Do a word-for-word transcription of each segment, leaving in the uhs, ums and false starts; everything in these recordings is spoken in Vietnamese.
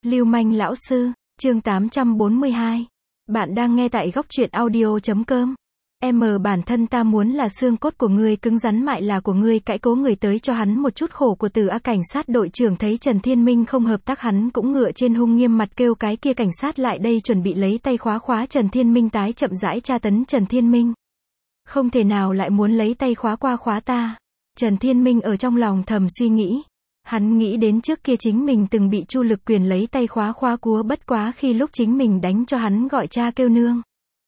Lưu manh lão sư, chương tám trăm bốn mươi hai. Bạn đang nghe tại góc truyện audio chấm com. Em bản thân ta muốn là xương cốt của ngươi cứng rắn mại là của ngươi cãi cố người tới cho hắn một chút khổ của từ A. Cảnh sát đội trưởng thấy Trần Thiên Minh không hợp tác hắn cũng ngựa trên hung nghiêm mặt kêu cái kia cảnh sát lại đây chuẩn bị lấy tay khóa khóa Trần Thiên Minh tái chậm rãi tra tấn Trần Thiên Minh. Không thể nào lại muốn lấy tay khóa qua khóa ta. Trần Thiên Minh ở trong lòng thầm suy nghĩ. Hắn nghĩ đến trước kia chính mình từng bị Chu Lực Quyền lấy tay khóa khóa cúa bất quá khi lúc chính mình đánh cho hắn gọi cha kêu nương.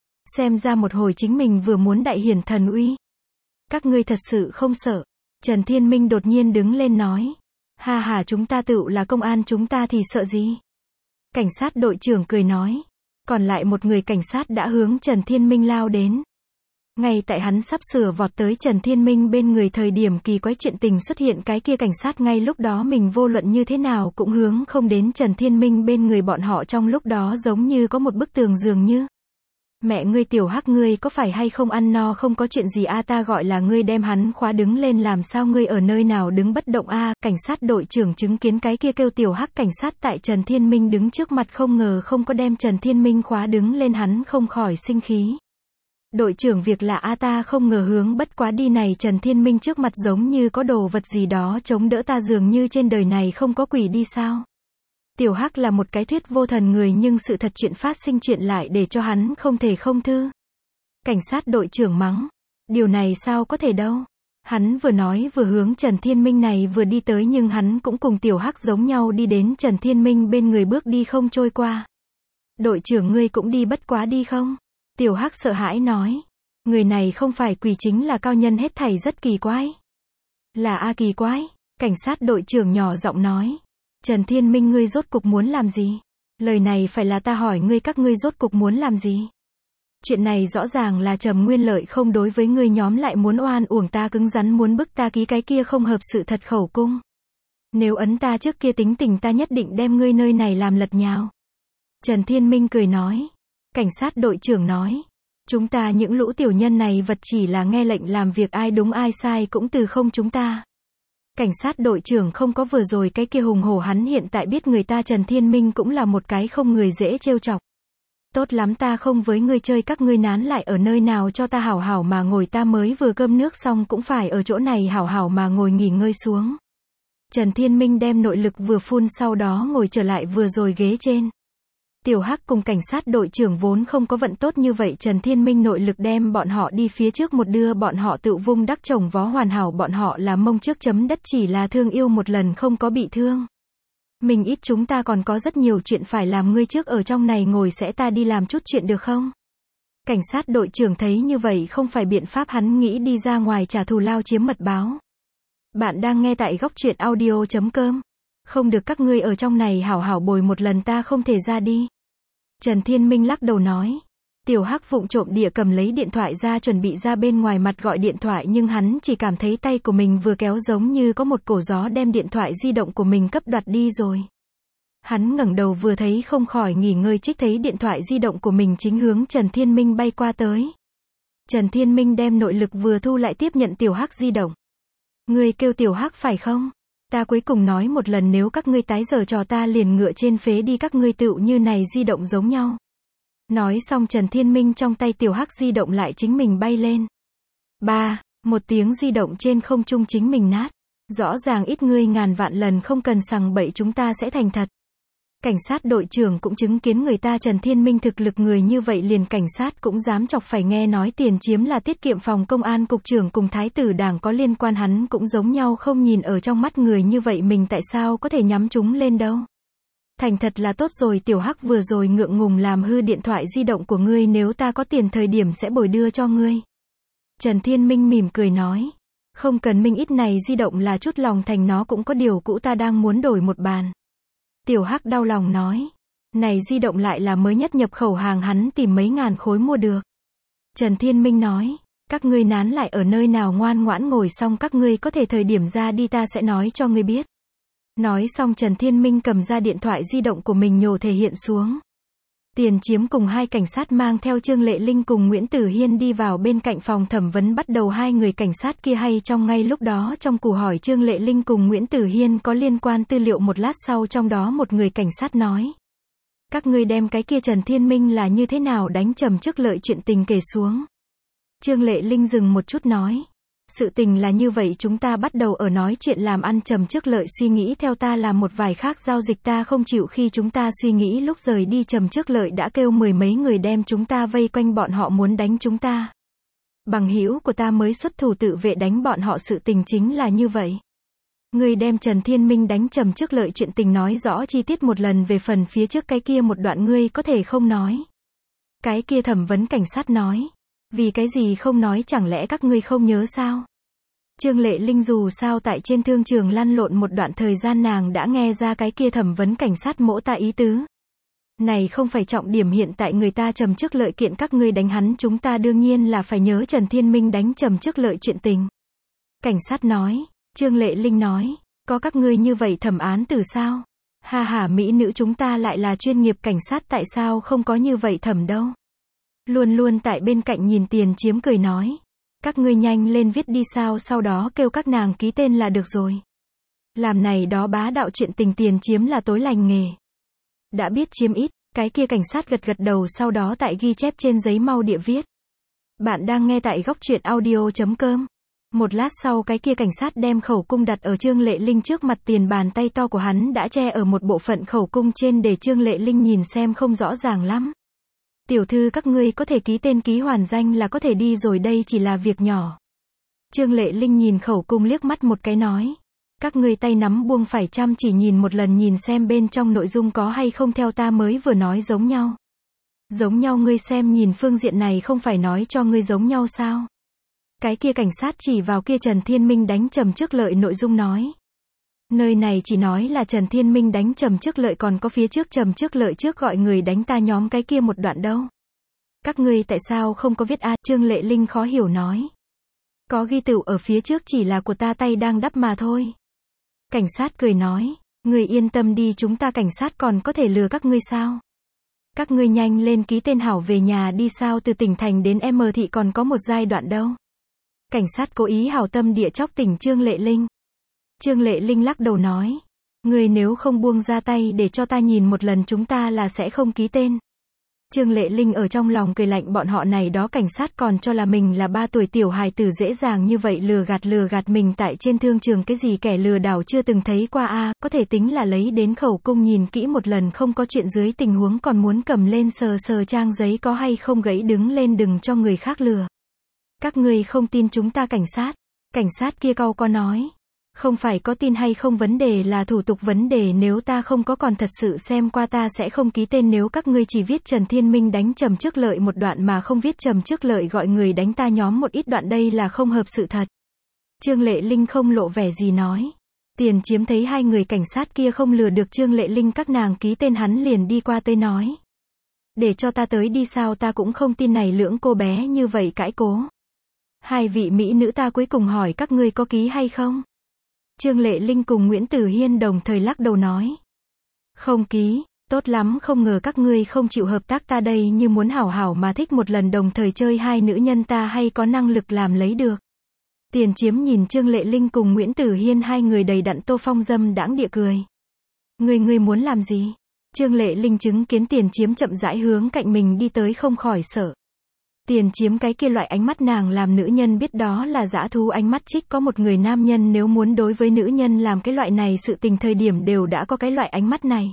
Xem ra một hồi chính mình vừa muốn đại hiển thần uy. Các ngươi thật sự không sợ. Trần Thiên Minh đột nhiên đứng lên nói. Ha ha, chúng ta tựu là công an, chúng ta thì sợ gì? Cảnh sát đội trưởng cười nói. Còn lại một người cảnh sát đã hướng Trần Thiên Minh lao đến. Ngay tại hắn sắp sửa vọt tới Trần Thiên Minh bên người thời điểm kỳ quái chuyện tình xuất hiện, cái kia cảnh sát ngay lúc đó mình vô luận như thế nào cũng hướng không đến Trần Thiên Minh bên người bọn họ, trong lúc đó giống như có một bức tường dường như. Mẹ ngươi tiểu hắc, ngươi có phải hay không ăn no không có chuyện gì a? Ta gọi là ngươi đem hắn khóa đứng lên, làm sao ngươi ở nơi nào đứng bất động a? Cảnh sát đội trưởng chứng kiến cái kia kêu tiểu hắc cảnh sát tại Trần Thiên Minh đứng trước mặt không ngờ không có đem Trần Thiên Minh khóa đứng lên, hắn không khỏi sinh khí. Đội trưởng việc lạ a, ta không ngờ hướng bất quá đi này Trần Thiên Minh trước mặt giống như có đồ vật gì đó chống đỡ ta, dường như trên đời này không có quỷ đi sao? Tiểu Hắc là một cái thuyết vô thần người nhưng sự thật chuyện phát sinh chuyện lại để cho hắn không thể không thư. Cảnh sát đội trưởng mắng. Điều này sao có thể đâu. Hắn vừa nói vừa hướng Trần Thiên Minh này vừa đi tới, nhưng hắn cũng cùng Tiểu Hắc giống nhau đi đến Trần Thiên Minh bên người, bước đi không trôi qua. Đội trưởng ngươi cũng đi bất quá đi không? Tiểu Hắc sợ hãi nói. Người này không phải quỷ chính là cao nhân, hết thảy rất kỳ quái. Là a kỳ quái. Cảnh sát đội trưởng nhỏ giọng nói. Trần Thiên Minh, ngươi rốt cục muốn làm gì? Lời này phải là ta hỏi ngươi, các ngươi rốt cục muốn làm gì? Chuyện này rõ ràng là Trầm Nguyên Lợi không đối với ngươi nhóm lại muốn oan uổng ta, cứng rắn muốn bức ta ký cái kia không hợp sự thật khẩu cung. Nếu ấn ta trước kia tính tình ta nhất định đem ngươi nơi này làm lật nhào. Trần Thiên Minh cười nói. Cảnh sát đội trưởng nói. Chúng ta những lũ tiểu nhân này vật chỉ là nghe lệnh làm việc, ai đúng ai sai cũng từ không chúng ta. Cảnh sát đội trưởng không có vừa rồi cái kia hùng hổ, hắn hiện tại biết người ta Trần Thiên Minh cũng là một cái không người dễ trêu chọc. Tốt lắm, ta không với ngươi chơi, các ngươi nán lại ở nơi nào cho ta hảo hảo mà ngồi, ta mới vừa cơm nước xong cũng phải ở chỗ này hảo hảo mà ngồi nghỉ ngơi xuống. Trần Thiên Minh đem nội lực vừa phun, sau đó ngồi trở lại vừa rồi ghế trên. Tiểu Hắc cùng cảnh sát đội trưởng vốn không có vận tốt như vậy, Trần Thiên Minh nội lực đem bọn họ đi phía trước một đưa, bọn họ tự vung đắc chồng vó hoàn hảo, bọn họ là mông trước chấm đất, chỉ là thương yêu một lần không có bị thương. Mình ít, chúng ta còn có rất nhiều chuyện phải làm, ngươi trước ở trong này ngồi sẽ ta đi làm chút chuyện được không? Cảnh sát đội trưởng thấy như vậy không phải biện pháp, hắn nghĩ đi ra ngoài trả thù lao chiếm mật báo. Bạn đang nghe tại góc truyện audio chấm com. Không được, các ngươi ở trong này hảo hảo bồi một lần, ta không thể ra đi. Trần Thiên Minh lắc đầu nói. Tiểu Hắc vụng trộm địa cầm lấy điện thoại ra chuẩn bị ra bên ngoài mặt gọi điện thoại, nhưng hắn chỉ cảm thấy tay của mình vừa kéo giống như có một cổ gió đem điện thoại di động của mình cấp đoạt đi rồi. Hắn ngẩng đầu vừa thấy không khỏi nghỉ ngơi trích, thấy điện thoại di động của mình chính hướng Trần Thiên Minh bay qua tới. Trần Thiên Minh đem nội lực vừa thu lại tiếp nhận Tiểu Hắc di động. Ngươi kêu Tiểu Hắc phải không? Ta cuối cùng nói một lần, nếu các ngươi tái giở trò ta liền ngựa trên phế đi các ngươi, tựu như này di động giống nhau. Nói xong Trần Thiên Minh trong tay Tiểu Hắc di động lại chính mình bay lên. Ba, một tiếng di động trên không trung chính mình nát. Rõ ràng ít ngươi ngàn vạn lần không cần sằng bậy, chúng ta sẽ thành thật. Cảnh sát đội trưởng cũng chứng kiến người ta Trần Thiên Minh thực lực người như vậy, liền cảnh sát cũng dám chọc, phải nghe nói tiền chiếm là tiết kiệm phòng công an cục trưởng cùng thái tử đảng có liên quan, hắn cũng giống nhau không nhìn ở trong mắt người như vậy, mình tại sao có thể nhắm chúng lên đâu. Thành thật là tốt rồi. Tiểu Hắc vừa rồi ngượng ngùng làm hư điện thoại di động của ngươi, nếu ta có tiền thời điểm sẽ bồi đưa cho ngươi. Trần Thiên Minh mỉm cười nói. Không cần Minh, ít này di động là chút lòng thành, nó cũng có điều cũ, ta đang muốn đổi một bàn. Tiểu Hắc đau lòng nói. Này di động lại là mới nhất nhập khẩu hàng, hắn tìm mấy ngàn khối mua được. Trần Thiên Minh nói. Các ngươi nán lại ở nơi nào, ngoan ngoãn ngồi xong các ngươi có thể thời điểm ra đi, ta sẽ nói cho ngươi biết. Nói xong Trần Thiên Minh cầm ra điện thoại di động của mình nhổ thể hiện xuống. Tiền Chiếm cùng hai cảnh sát mang theo Trương Lệ Linh cùng Nguyễn Tử Hiên đi vào bên cạnh phòng thẩm vấn bắt đầu. Hai người cảnh sát kia hay trong ngay lúc đó trong cuộc hỏi Trương Lệ Linh cùng Nguyễn Tử Hiên có liên quan tư liệu. Một lát sau trong đó một người cảnh sát nói: các ngươi đem cái kia Trần Thiên Minh là như thế nào đánh Trầm Trước Lợi chuyện tình kể xuống. Trương Lệ Linh dừng một chút nói: sự tình là như vậy, chúng ta bắt đầu ở nói chuyện làm ăn. Trầm Trước Lợi suy nghĩ theo ta làm một vài khác giao dịch, ta không chịu. Khi chúng ta suy nghĩ lúc rời đi, Trầm Trước Lợi đã kêu mười mấy người đem chúng ta vây quanh, bọn họ muốn đánh chúng ta. Bằng hữu của ta mới xuất thủ tự vệ đánh bọn họ, sự tình chính là như vậy. Ngươi đem Trần Thiên Minh đánh Trầm Trước Lợi chuyện tình nói rõ chi tiết một lần, về phần phía trước cái kia một đoạn ngươi có thể không nói. Cái kia thẩm vấn cảnh sát nói: vì cái gì không nói, chẳng lẽ các ngươi không nhớ sao? Trương Lệ Linh dù sao tại trên thương trường lăn lộn một đoạn thời gian, nàng đã nghe ra cái kia thẩm vấn cảnh sát mỗ ta ý tứ. Này không phải trọng điểm, hiện tại người ta Trầm Trước Lợi kiện các ngươi đánh hắn, chúng ta đương nhiên là phải nhớ Trần Thiên Minh đánh Trầm Trước Lợi chuyện tình. Cảnh sát nói. Trương Lệ Linh nói: có các ngươi như vậy thẩm án từ sao? Ha ha, mỹ nữ, chúng ta lại là chuyên nghiệp cảnh sát, tại sao không có như vậy thẩm đâu? Luôn luôn tại bên cạnh nhìn Tiền Chiếm cười nói: các ngươi nhanh lên viết đi sao, sau đó kêu các nàng ký tên là được rồi. Làm này đó bá đạo chuyện tình Tiền Chiếm là tối lành nghề. Đã biết chiếm ít, cái kia cảnh sát gật gật đầu, sau đó tại ghi chép trên giấy mau địa viết. Bạn đang nghe tại góc truyện audio chấm com. Một lát sau cái kia cảnh sát đem khẩu cung đặt ở Trương Lệ Linh trước mặt, tiền bàn tay to của hắn đã che ở một bộ phận khẩu cung trên để Trương Lệ Linh nhìn xem không rõ ràng lắm. Tiểu thư, các ngươi có thể ký tên ký hoàn danh là có thể đi rồi, đây chỉ là việc nhỏ. Trương Lệ Linh nhìn khẩu cung liếc mắt một cái nói: các ngươi tay nắm buông, phải chăm chỉ nhìn một lần, nhìn xem bên trong nội dung có hay không theo ta mới vừa nói giống nhau. Giống nhau, ngươi xem nhìn phương diện này không phải nói cho ngươi giống nhau sao? Cái kia cảnh sát chỉ vào kia Trần Thiên Minh đánh Trầm Trước Lợi nội dung nói: nơi này chỉ nói là Trần Thiên Minh đánh Trầm Trước Lợi, còn có phía trước Trầm Trước Lợi trước gọi người đánh ta nhóm cái kia một đoạn đâu. Các ngươi tại sao không có viết a? Trương Lệ Linh khó hiểu nói: có ghi tựu ở phía trước, chỉ là của ta tay đang đắp mà thôi. Cảnh sát cười nói: người yên tâm đi, chúng ta cảnh sát còn có thể lừa các ngươi sao? Các ngươi nhanh lên ký tên hảo về nhà đi, sao từ tỉnh thành đến M thị còn có một giai đoạn đâu. Cảnh sát cố ý hảo tâm địa chọc tỉnh Trương Lệ Linh. Trương Lệ Linh lắc đầu nói: người nếu không buông ra tay để cho ta nhìn một lần, chúng ta là sẽ không ký tên. Trương Lệ Linh ở trong lòng cười lạnh, bọn họ này đó cảnh sát còn cho là mình là ba tuổi tiểu hài tử, dễ dàng như vậy lừa gạt lừa gạt mình. Tại trên thương trường cái gì kẻ lừa đảo chưa từng thấy qua a, có thể tính là lấy đến khẩu cung nhìn kỹ một lần không có chuyện, dưới tình huống còn muốn cầm lên sờ sờ trang giấy có hay không gãy, đứng lên đừng cho người khác lừa. Các ngươi không tin chúng ta cảnh sát? Cảnh sát kia cau có nói: không phải có tin hay không vấn đề, là thủ tục vấn đề, nếu ta không có còn thật sự xem qua ta sẽ không ký tên. Nếu các ngươi chỉ viết Trần Thiên Minh đánh Trầm Trước Lợi một đoạn mà không viết Trầm Trước Lợi gọi người đánh ta nhóm một ít đoạn, đây là không hợp sự thật. Trương Lệ Linh không lộ vẻ gì nói. Tiền Chiếm thấy hai người cảnh sát kia không lừa được Trương Lệ Linh các nàng ký tên, hắn liền đi qua tới nói: để cho ta tới đi, sao ta cũng không tin này lưỡng cô bé như vậy cãi cố. Hai vị mỹ nữ, ta cuối cùng hỏi các ngươi có ký hay không? Trương Lệ Linh cùng Nguyễn Tử Hiên đồng thời lắc đầu nói: không ký. Tốt lắm, không ngờ các ngươi không chịu hợp tác, ta đây như muốn hảo hảo mà thích một lần đồng thời chơi hai nữ nhân, ta hay có năng lực làm lấy được. Tiền Chiếm nhìn Trương Lệ Linh cùng Nguyễn Tử Hiên hai người đầy đặn Tô Phong dâm đãng địa cười. Ngươi ngươi muốn làm gì? Trương Lệ Linh chứng kiến Tiền Chiếm chậm rãi hướng cạnh mình đi tới không khỏi sợ. Tiền Chiếm cái kia loại ánh mắt nàng làm nữ nhân biết đó là dã thú ánh mắt trích, có một người nam nhân nếu muốn đối với nữ nhân làm cái loại này sự tình thời điểm đều đã có cái loại ánh mắt này.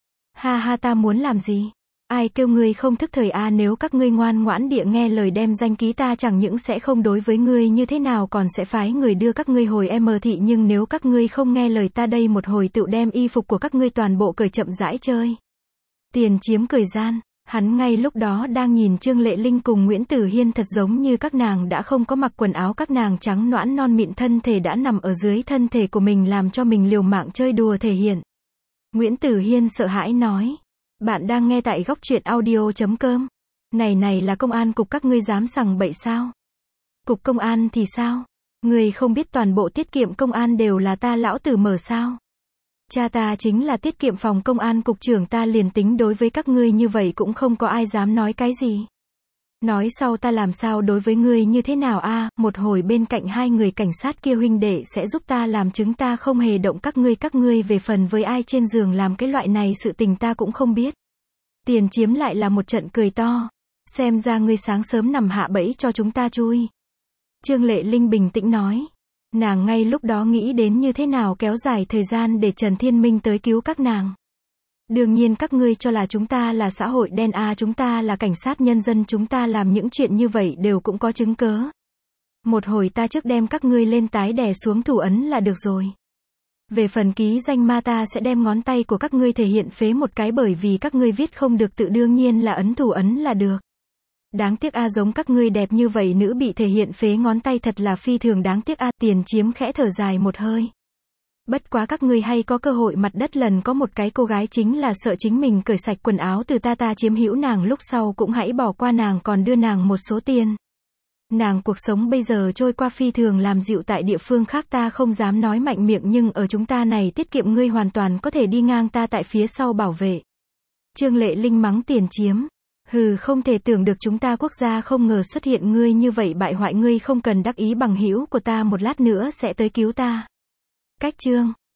Ha ha, ta muốn làm gì? Ai kêu ngươi không thức thời a, nếu các ngươi ngoan ngoãn địa nghe lời đem danh ký, ta chẳng những sẽ không đối với ngươi như thế nào, còn sẽ phái người đưa các ngươi hồi M thị, nhưng nếu các ngươi không nghe lời ta đây một hồi tự đem y phục của các ngươi toàn bộ cởi chậm rãi chơi. Tiền Chiếm cười gian. Hắn ngay lúc đó đang nhìn Trương Lệ Linh cùng Nguyễn Tử Hiên, thật giống như các nàng đã không có mặc quần áo, các nàng trắng nõn non mịn thân thể đã nằm ở dưới thân thể của mình, làm cho mình liều mạng chơi đùa thể hiện. Nguyễn Tử Hiên sợ hãi nói: bạn đang nghe tại góc truyện audio chấm com. Này này là công an cục, các ngươi dám sằng bậy sao? Cục công an thì sao? Ngươi không biết toàn bộ tiết kiệm công an đều là ta lão tử mở sao? Cha ta chính là tiết kiệm phòng công an cục trưởng, ta liền tính đối với các ngươi như vậy cũng không có ai dám nói cái gì. Nói sau ta làm sao đối với ngươi như thế nào a? Một hồi bên cạnh hai người cảnh sát kia huynh đệ sẽ giúp ta làm chứng, ta không hề động các ngươi, các ngươi về phần với ai trên giường làm cái loại này sự tình ta cũng không biết. Tiền Chiếm lại là một trận cười to. Xem ra ngươi sáng sớm nằm hạ bẫy cho chúng ta chui. Trương Lệ Linh bình tĩnh nói. Nàng ngay lúc đó nghĩ đến như thế nào kéo dài thời gian để Trần Thiên Minh tới cứu các nàng. Đương nhiên các ngươi cho là chúng ta là xã hội đen à, chúng ta là cảnh sát nhân dân, chúng ta làm những chuyện như vậy đều cũng có chứng cớ. Một hồi ta trước đem các ngươi lên tái đè xuống thủ ấn là được rồi. Về phần ký danh ma ta sẽ đem ngón tay của các ngươi thể hiện phế một cái, bởi vì các ngươi viết không được tự, đương nhiên là ấn thủ ấn là được. Đáng tiếc a, giống các ngươi đẹp như vậy nữ bị thể hiện phế ngón tay thật là phi thường đáng tiếc a. Tiền Chiếm khẽ thở dài một hơi. Bất quá các ngươi hay có cơ hội mặt đất lần có một cái cô gái chính là sợ chính mình cởi sạch quần áo từ ta, ta chiếm hữu nàng lúc sau cũng hãy bỏ qua nàng, còn đưa nàng một số tiền. Nàng cuộc sống bây giờ trôi qua phi thường làm dịu, tại địa phương khác ta không dám nói mạnh miệng, nhưng ở chúng ta này tiết kiệm, ngươi hoàn toàn có thể đi ngang ta tại phía sau bảo vệ. Trương Lệ Linh mắng Tiền Chiếm. Hừ, không thể tưởng được chúng ta quốc gia không ngờ xuất hiện ngươi như vậy bại hoại, ngươi không cần đắc ý, bằng hữu của ta một lát nữa sẽ tới cứu ta. Cách chương